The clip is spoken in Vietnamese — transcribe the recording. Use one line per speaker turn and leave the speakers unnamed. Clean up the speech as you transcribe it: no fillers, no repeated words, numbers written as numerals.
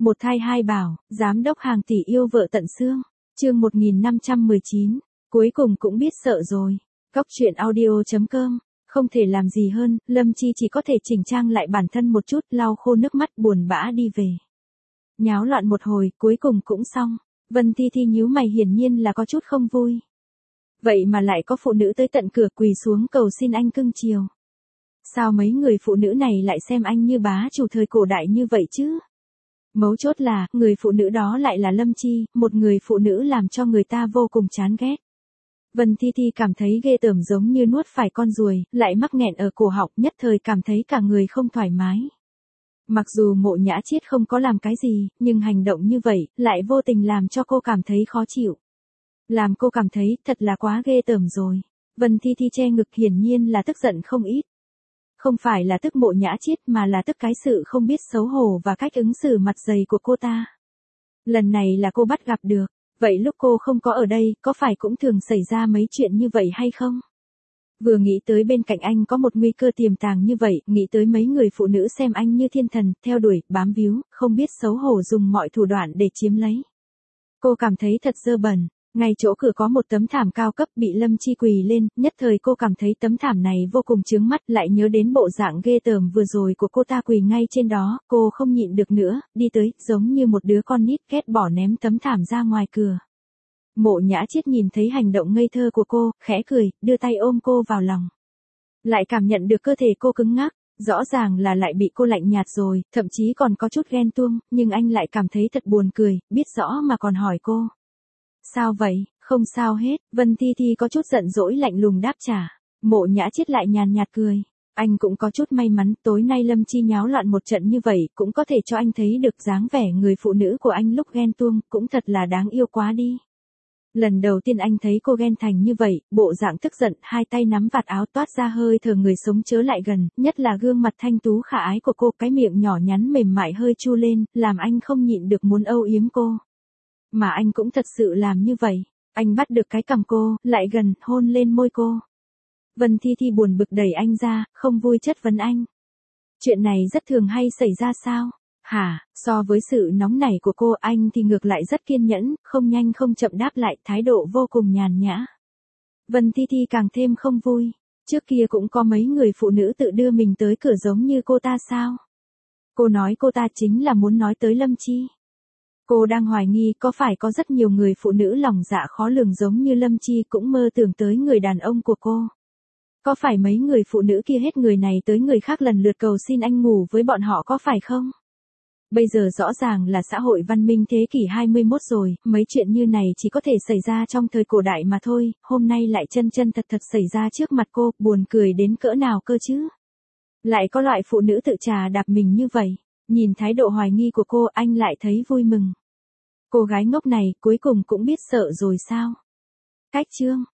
Một thai hai bảo, giám đốc hàng tỷ yêu vợ tận xương. Chương 1519, cuối cùng cũng biết sợ rồi. Góc truyện audio.com, không thể làm gì hơn, Lâm Chi chỉ có thể chỉnh trang lại bản thân một chút, lau khô nước mắt buồn bã đi về. Nháo loạn một hồi, cuối cùng cũng xong. Vân Thi Thi nhíu mày hiển nhiên là có chút không vui. Vậy mà lại có phụ nữ tới tận cửa quỳ xuống cầu xin anh cưng chiều. Sao mấy người phụ nữ này lại xem anh như bá chủ thời cổ đại như vậy chứ? Mấu chốt là, người phụ nữ đó lại là Lâm Chi, một người phụ nữ làm cho người ta vô cùng chán ghét. Vân Thi Thi cảm thấy ghê tởm giống như nuốt phải con ruồi, lại mắc nghẹn ở cổ họng, nhất thời cảm thấy cả người không thoải mái. Mặc dù Mộ Nhã Chiết không có làm cái gì, nhưng hành động như vậy, lại vô tình làm cho cô cảm thấy khó chịu. Làm cô cảm thấy, thật là quá ghê tởm rồi. Vân Thi Thi che ngực hiển nhiên là tức giận không ít. Không phải là tức Mộ Nhã Chiết mà là tức cái sự không biết xấu hổ và cách ứng xử mặt dày của cô ta. Lần này là cô bắt gặp được, vậy lúc cô không có ở đây, có phải cũng thường xảy ra mấy chuyện như vậy hay không? Vừa nghĩ tới bên cạnh anh có một nguy cơ tiềm tàng như vậy, nghĩ tới mấy người phụ nữ xem anh như thiên thần, theo đuổi, bám víu, không biết xấu hổ dùng mọi thủ đoạn để chiếm lấy. Cô cảm thấy thật dơ bẩn. Ngay chỗ cửa có một tấm thảm cao cấp bị Lâm Chi quỳ lên, nhất thời cô cảm thấy tấm thảm này vô cùng chướng mắt, lại nhớ đến bộ dạng ghê tởm vừa rồi của cô ta quỳ ngay trên đó, cô không nhịn được nữa, đi tới, giống như một đứa con nít ghét bỏ ném tấm thảm ra ngoài cửa. Mộ Nhã Chiết nhìn thấy hành động ngây thơ của cô, khẽ cười, đưa tay ôm cô vào lòng. Lại cảm nhận được cơ thể cô cứng ngắc, rõ ràng là lại bị cô lạnh nhạt rồi, thậm chí còn có chút ghen tuông, nhưng anh lại cảm thấy thật buồn cười, biết rõ mà còn hỏi cô. Sao vậy, không sao hết, Vân Thi Thi có chút giận dỗi lạnh lùng đáp trả. Mộ Nhã Chiết lại nhàn nhạt cười. Anh cũng có chút may mắn, tối nay Lâm Chi nháo loạn một trận như vậy, cũng có thể cho anh thấy được dáng vẻ người phụ nữ của anh lúc ghen tuông, cũng thật là đáng yêu quá đi. Lần đầu tiên anh thấy cô ghen thành như vậy, bộ dạng tức giận, hai tay nắm vạt áo toát ra hơi thở người sống chớ lại gần, nhất là gương mặt thanh tú khả ái của cô, cái miệng nhỏ nhắn mềm mại hơi chu lên, làm anh không nhịn được muốn âu yếm cô. Mà anh cũng thật sự làm như vậy, anh bắt được cái cằm cô, lại gần, hôn lên môi cô. Vân Thi Thi buồn bực đẩy anh ra, không vui chất vấn anh. Chuyện này rất thường hay xảy ra sao? Hả, so với sự nóng nảy của cô, anh thì ngược lại rất kiên nhẫn, không nhanh không chậm đáp lại, thái độ vô cùng nhàn nhã. Vân Thi Thi càng thêm không vui, trước kia cũng có mấy người phụ nữ tự đưa mình tới cửa giống như cô ta sao? Cô nói cô ta chính là muốn nói tới Lâm Chi. Cô đang hoài nghi có phải có rất nhiều người phụ nữ lòng dạ khó lường giống như Lâm Chi cũng mơ tưởng tới người đàn ông của cô. Có phải mấy người phụ nữ kia hết người này tới người khác lần lượt cầu xin anh ngủ với bọn họ có phải không? Bây giờ rõ ràng là xã hội văn minh thế kỷ 21 rồi, mấy chuyện như này chỉ có thể xảy ra trong thời cổ đại mà thôi, hôm nay lại chân chân thật thật xảy ra trước mặt cô, buồn cười đến cỡ nào cơ chứ? Lại có loại phụ nữ tự trà đạp mình như vậy, nhìn thái độ hoài nghi của cô anh lại thấy vui mừng. Cô gái ngốc này cuối cùng cũng biết sợ rồi sao? Cách chương